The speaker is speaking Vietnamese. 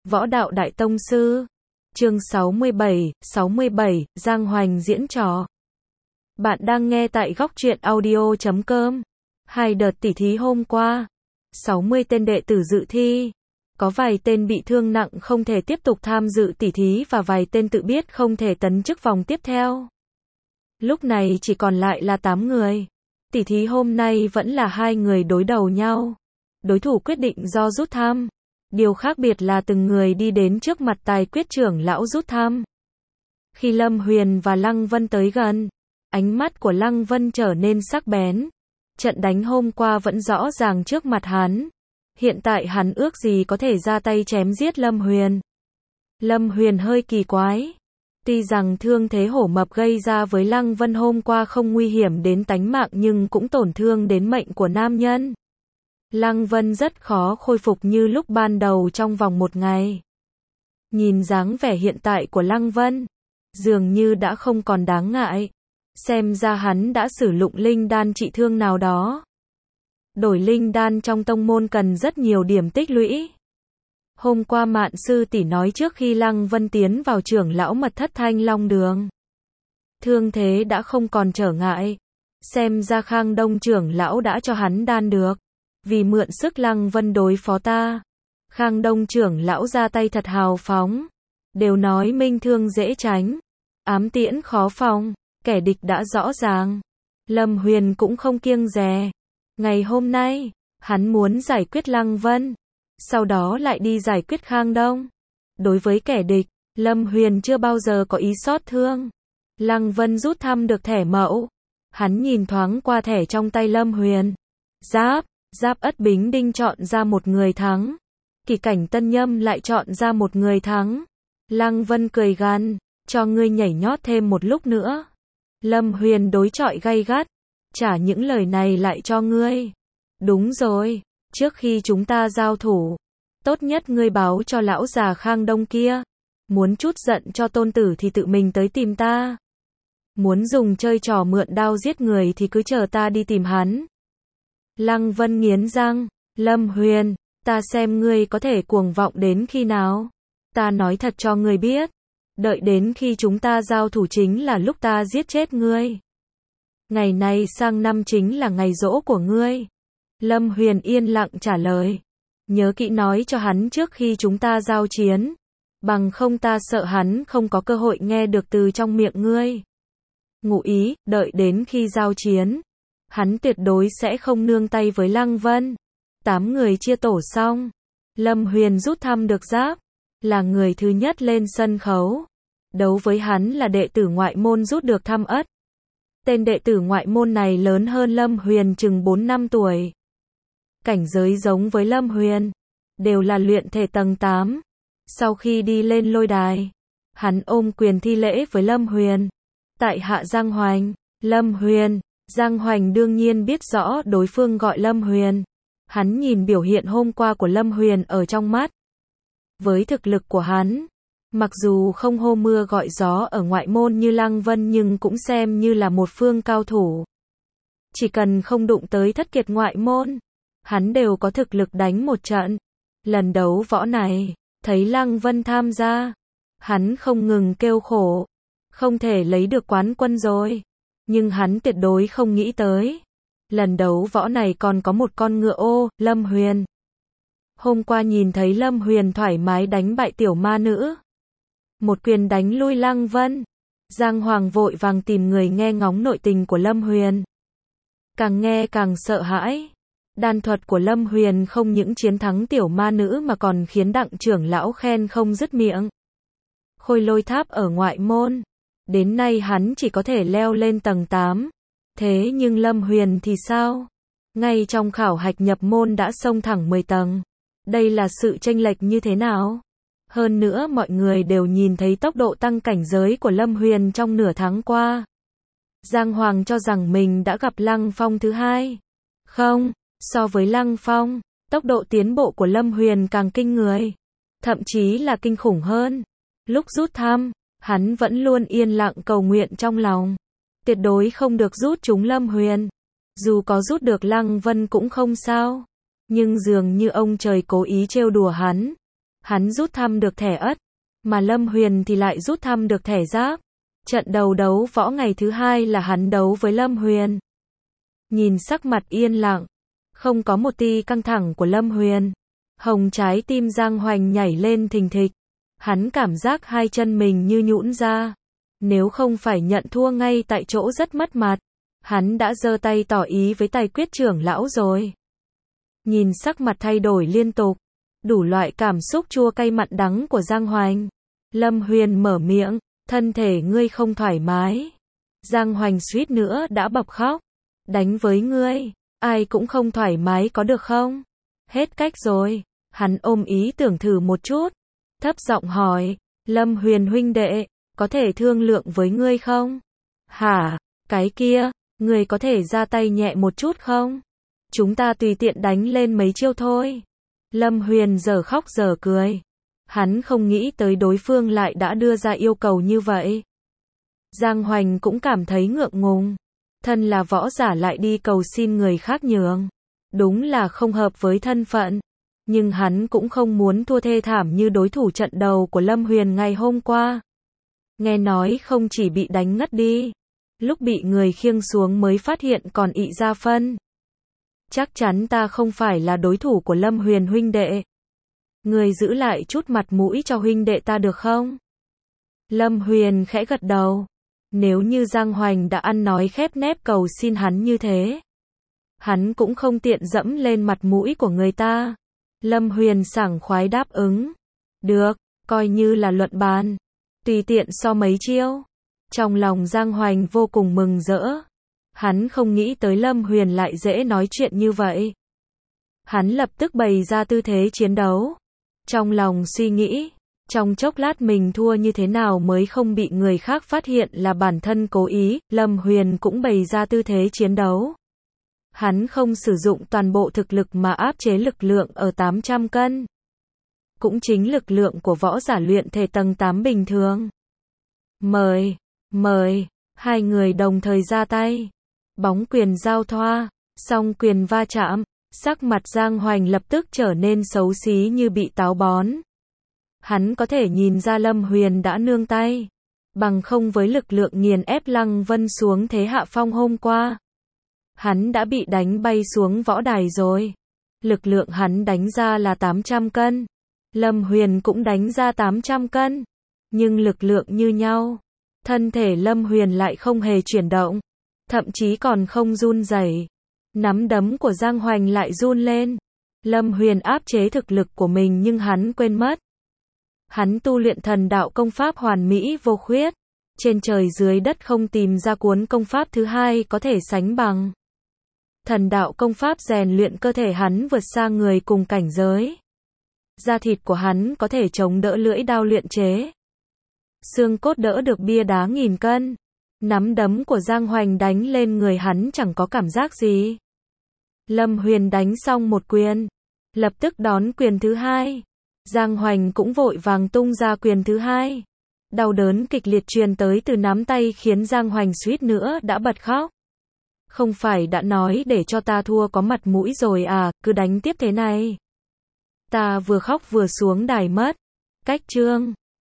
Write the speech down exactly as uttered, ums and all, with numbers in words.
Võ đạo đại tông sư. Chương sáu mươi bảy, sáu mươi bảy, Giang Hoành diễn trò. Bạn đang nghe tại góc truyện audio chấm com. Hai đợt tỉ thí hôm qua, sáu mươi tên đệ tử dự thi. Có vài tên bị thương nặng không thể tiếp tục tham dự tỉ thí và vài tên tự biết không thể tấn chức vòng tiếp theo. Lúc này chỉ còn lại là tám người. Tỉ thí hôm nay vẫn là hai người đối đầu nhau. Đối thủ quyết định do rút thăm. Điều khác biệt là từng người đi đến trước mặt tài quyết trưởng lão rút thăm. Khi Lâm Huyền và Lăng Vân tới gần, ánh mắt của Lăng Vân trở nên sắc bén. Trận đánh hôm qua vẫn rõ ràng trước mặt hắn. Hiện tại hắn ước gì có thể ra tay chém giết Lâm Huyền. Lâm Huyền hơi kỳ quái. Tuy rằng thương thế hổ mập gây ra với Lăng Vân hôm qua không nguy hiểm đến tánh mạng nhưng cũng tổn thương đến mệnh của nam nhân. Lăng Vân rất khó khôi phục như lúc ban đầu trong vòng một ngày. Nhìn dáng vẻ hiện tại của Lăng Vân, dường như đã không còn đáng ngại. Xem ra hắn đã sử dụng linh đan trị thương nào đó. Đổi linh đan trong tông môn cần rất nhiều điểm tích lũy. Hôm qua Mạn sư tỷ nói trước khi Lăng Vân tiến vào trưởng lão mật thất Thanh Long Đường, thương thế đã không còn trở ngại. Xem ra Khang Đông trưởng lão đã cho hắn đan được. Vì mượn sức Lăng Vân đối phó ta, Khang Đông trưởng lão ra tay thật hào phóng. Đều nói minh thương dễ tránh, ám tiễn khó phòng, kẻ địch đã rõ ràng. Lâm Huyền cũng không kiêng dè. Ngày hôm nay, hắn muốn giải quyết Lăng Vân, sau đó lại đi giải quyết Khang Đông. Đối với kẻ địch, Lâm Huyền chưa bao giờ có ý xót thương. Lăng Vân rút thăm được thẻ mẫu. Hắn nhìn thoáng qua thẻ trong tay Lâm Huyền. Giáp, Giáp Ất Bính Đinh chọn ra một người thắng. Kỳ Cảnh Tân Nhâm lại chọn ra một người thắng. Lăng Vân cười gằn, cho ngươi nhảy nhót thêm một lúc nữa. Lâm Huyền đối chọi gay gắt, trả những lời này lại cho ngươi. Đúng rồi, trước khi chúng ta giao thủ, tốt nhất ngươi báo cho lão già Khang Đông kia. Muốn chút giận cho tôn tử thì tự mình tới tìm ta. Muốn dùng chơi trò mượn đao giết người thì cứ chờ ta đi tìm hắn. Lăng Vân nghiến răng, Lâm Huyền, ta xem ngươi có thể cuồng vọng đến khi nào. Ta nói thật cho ngươi biết, đợi đến khi chúng ta giao thủ chính là lúc ta giết chết ngươi. Ngày này sang năm chính là ngày giỗ của ngươi. Lâm Huyền yên lặng trả lời, nhớ kỹ nói cho hắn trước khi chúng ta giao chiến, bằng không ta sợ hắn không có cơ hội nghe được từ trong miệng ngươi. Ngụ ý, đợi đến khi giao chiến, hắn tuyệt đối sẽ không nương tay với Lăng Vân. Tám người chia tổ xong, Lâm Huyền rút thăm được Giáp, là người thứ nhất lên sân khấu. Đấu với hắn là đệ tử ngoại môn rút được thăm Ất. Tên đệ tử ngoại môn này lớn hơn Lâm Huyền chừng bốn năm tuổi. Cảnh giới giống với Lâm Huyền, đều là luyện thể tầng tám. Sau khi đi lên lôi đài, hắn ôm quyền thi lễ với Lâm Huyền. Tại hạ Giang Hoành. Lâm Huyền. Giang Hoành đương nhiên biết rõ đối phương gọi Lâm Huyền. Hắn nhìn biểu hiện hôm qua của Lâm Huyền ở trong mắt. Với thực lực của hắn, mặc dù không hô mưa gọi gió ở ngoại môn như Lăng Vân nhưng cũng xem như là một phương cao thủ. Chỉ cần không đụng tới thất kiệt ngoại môn, hắn đều có thực lực đánh một trận. Lần đấu võ này, thấy Lăng Vân tham gia, hắn không ngừng kêu khổ. Không thể lấy được quán quân rồi. Nhưng hắn tuyệt đối không nghĩ tới. Lần đấu võ này còn có một con ngựa ô, Lâm Huyền. Hôm qua nhìn thấy Lâm Huyền thoải mái đánh bại tiểu ma nữ. Một quyền đánh lui Lăng Vân. Giang Hoàng vội vàng tìm người nghe ngóng nội tình của Lâm Huyền. Càng nghe càng sợ hãi. Đan thuật của Lâm Huyền không những chiến thắng tiểu ma nữ mà còn khiến đặng trưởng lão khen không dứt miệng. Khôi lôi tháp ở ngoại môn. Đến nay hắn chỉ có thể leo lên tầng tám. Thế nhưng Lâm Huyền thì sao? Ngay trong khảo hạch nhập môn đã xông thẳng mười tầng. Đây là sự chênh lệch như thế nào? Hơn nữa mọi người đều nhìn thấy tốc độ tăng cảnh giới của Lâm Huyền trong nửa tháng qua. Giang Hoàng cho rằng mình đã gặp Lăng Phong thứ hai. Không, so với Lăng Phong, tốc độ tiến bộ của Lâm Huyền càng kinh người. Thậm chí là kinh khủng hơn. Lúc rút thăm, hắn vẫn luôn yên lặng cầu nguyện trong lòng. Tuyệt đối không được rút trúng Lâm Huyền. Dù có rút được Lăng Vân cũng không sao. Nhưng dường như ông trời cố ý trêu đùa hắn. Hắn rút thăm được thẻ ất, mà Lâm Huyền thì lại rút thăm được thẻ giáp. Trận đầu đấu võ ngày thứ hai là hắn đấu với Lâm Huyền. Nhìn sắc mặt yên lặng, không có một tia căng thẳng của Lâm Huyền, hồng trái tim Giang Hoành nhảy lên thình thịch. Hắn cảm giác hai chân mình như nhũn ra. Nếu không phải nhận thua ngay tại chỗ rất mất mặt, hắn đã giơ tay tỏ ý với Tài Quyết trưởng lão rồi. Nhìn sắc mặt thay đổi liên tục, đủ loại cảm xúc chua cay mặn đắng của Giang Hoành, Lâm Huyền mở miệng, thân thể ngươi không thoải mái. Giang Hoành suýt nữa đã bật khóc. Đánh với ngươi, ai cũng không thoải mái có được không? Hết cách rồi. Hắn ôm ý tưởng thử một chút, thấp giọng hỏi, Lâm Huyền huynh đệ, có thể thương lượng với ngươi không? Hả, cái kia, ngươi có thể ra tay nhẹ một chút không? Chúng ta tùy tiện đánh lên mấy chiêu thôi. Lâm Huyền giờ khóc giờ cười. Hắn không nghĩ tới đối phương lại đã đưa ra yêu cầu như vậy. Giang Hoành cũng cảm thấy ngượng ngùng. Thân là võ giả lại đi cầu xin người khác nhường. Đúng là không hợp với thân phận. Nhưng hắn cũng không muốn thua thê thảm như đối thủ trận đầu của Lâm Huyền ngày hôm qua. Nghe nói không chỉ bị đánh ngất đi, lúc bị người khiêng xuống mới phát hiện còn ị ra phân. Chắc chắn ta không phải là đối thủ của Lâm Huyền huynh đệ. Người giữ lại chút mặt mũi cho huynh đệ ta được không? Lâm Huyền khẽ gật đầu. Nếu như Giang Hoành đã ăn nói khép nép cầu xin hắn như thế, hắn cũng không tiện dẫm lên mặt mũi của người ta. Lâm Huyền sảng khoái đáp ứng. Được, coi như là luận bàn. Tùy tiện so mấy chiêu. Trong lòng Giang Hoành vô cùng mừng rỡ. Hắn không nghĩ tới Lâm Huyền lại dễ nói chuyện như vậy. Hắn lập tức bày ra tư thế chiến đấu. Trong lòng suy nghĩ, trong chốc lát mình thua như thế nào mới không bị người khác phát hiện là bản thân cố ý. Lâm Huyền cũng bày ra tư thế chiến đấu. Hắn không sử dụng toàn bộ thực lực mà áp chế lực lượng ở tám trăm cân. Cũng chính lực lượng của võ giả luyện thể tầng tám bình thường. Mời, mời, hai người đồng thời ra tay. Bóng quyền giao thoa, song quyền va chạm, sắc mặt Giang Hoành lập tức trở nên xấu xí như bị táo bón. Hắn có thể nhìn ra Lâm Huyền đã nương tay. Bằng không với lực lượng nghiền ép Lăng Vân xuống thế hạ phong hôm qua, hắn đã bị đánh bay xuống võ đài rồi. Lực lượng hắn đánh ra là tám trăm cân. Lâm Huyền cũng đánh ra tám trăm cân. Nhưng lực lượng như nhau. Thân thể Lâm Huyền lại không hề chuyển động. Thậm chí còn không run rẩy. Nắm đấm của Giang Hoành lại run lên. Lâm Huyền áp chế thực lực của mình nhưng hắn quên mất. Hắn tu luyện thần đạo công pháp hoàn mỹ vô khuyết. Trên trời dưới đất không tìm ra cuốn công pháp thứ hai có thể sánh bằng. Thần đạo công pháp rèn luyện cơ thể hắn vượt xa người cùng cảnh giới. Da thịt của hắn có thể chống đỡ lưỡi đao luyện chế. Xương cốt đỡ được bia đá nghìn cân. Nắm đấm của Giang Hoành đánh lên người hắn chẳng có cảm giác gì. Lâm Huyền đánh xong một quyền, lập tức đón quyền thứ hai. Giang Hoành cũng vội vàng tung ra quyền thứ hai. Đau đớn kịch liệt truyền tới từ nắm tay khiến Giang Hoành suýt nữa đã bật khóc. Không phải đã nói để cho ta thua có mặt mũi rồi à, cứ đánh tiếp thế này. Ta vừa khóc vừa xuống đài mất. Cách chương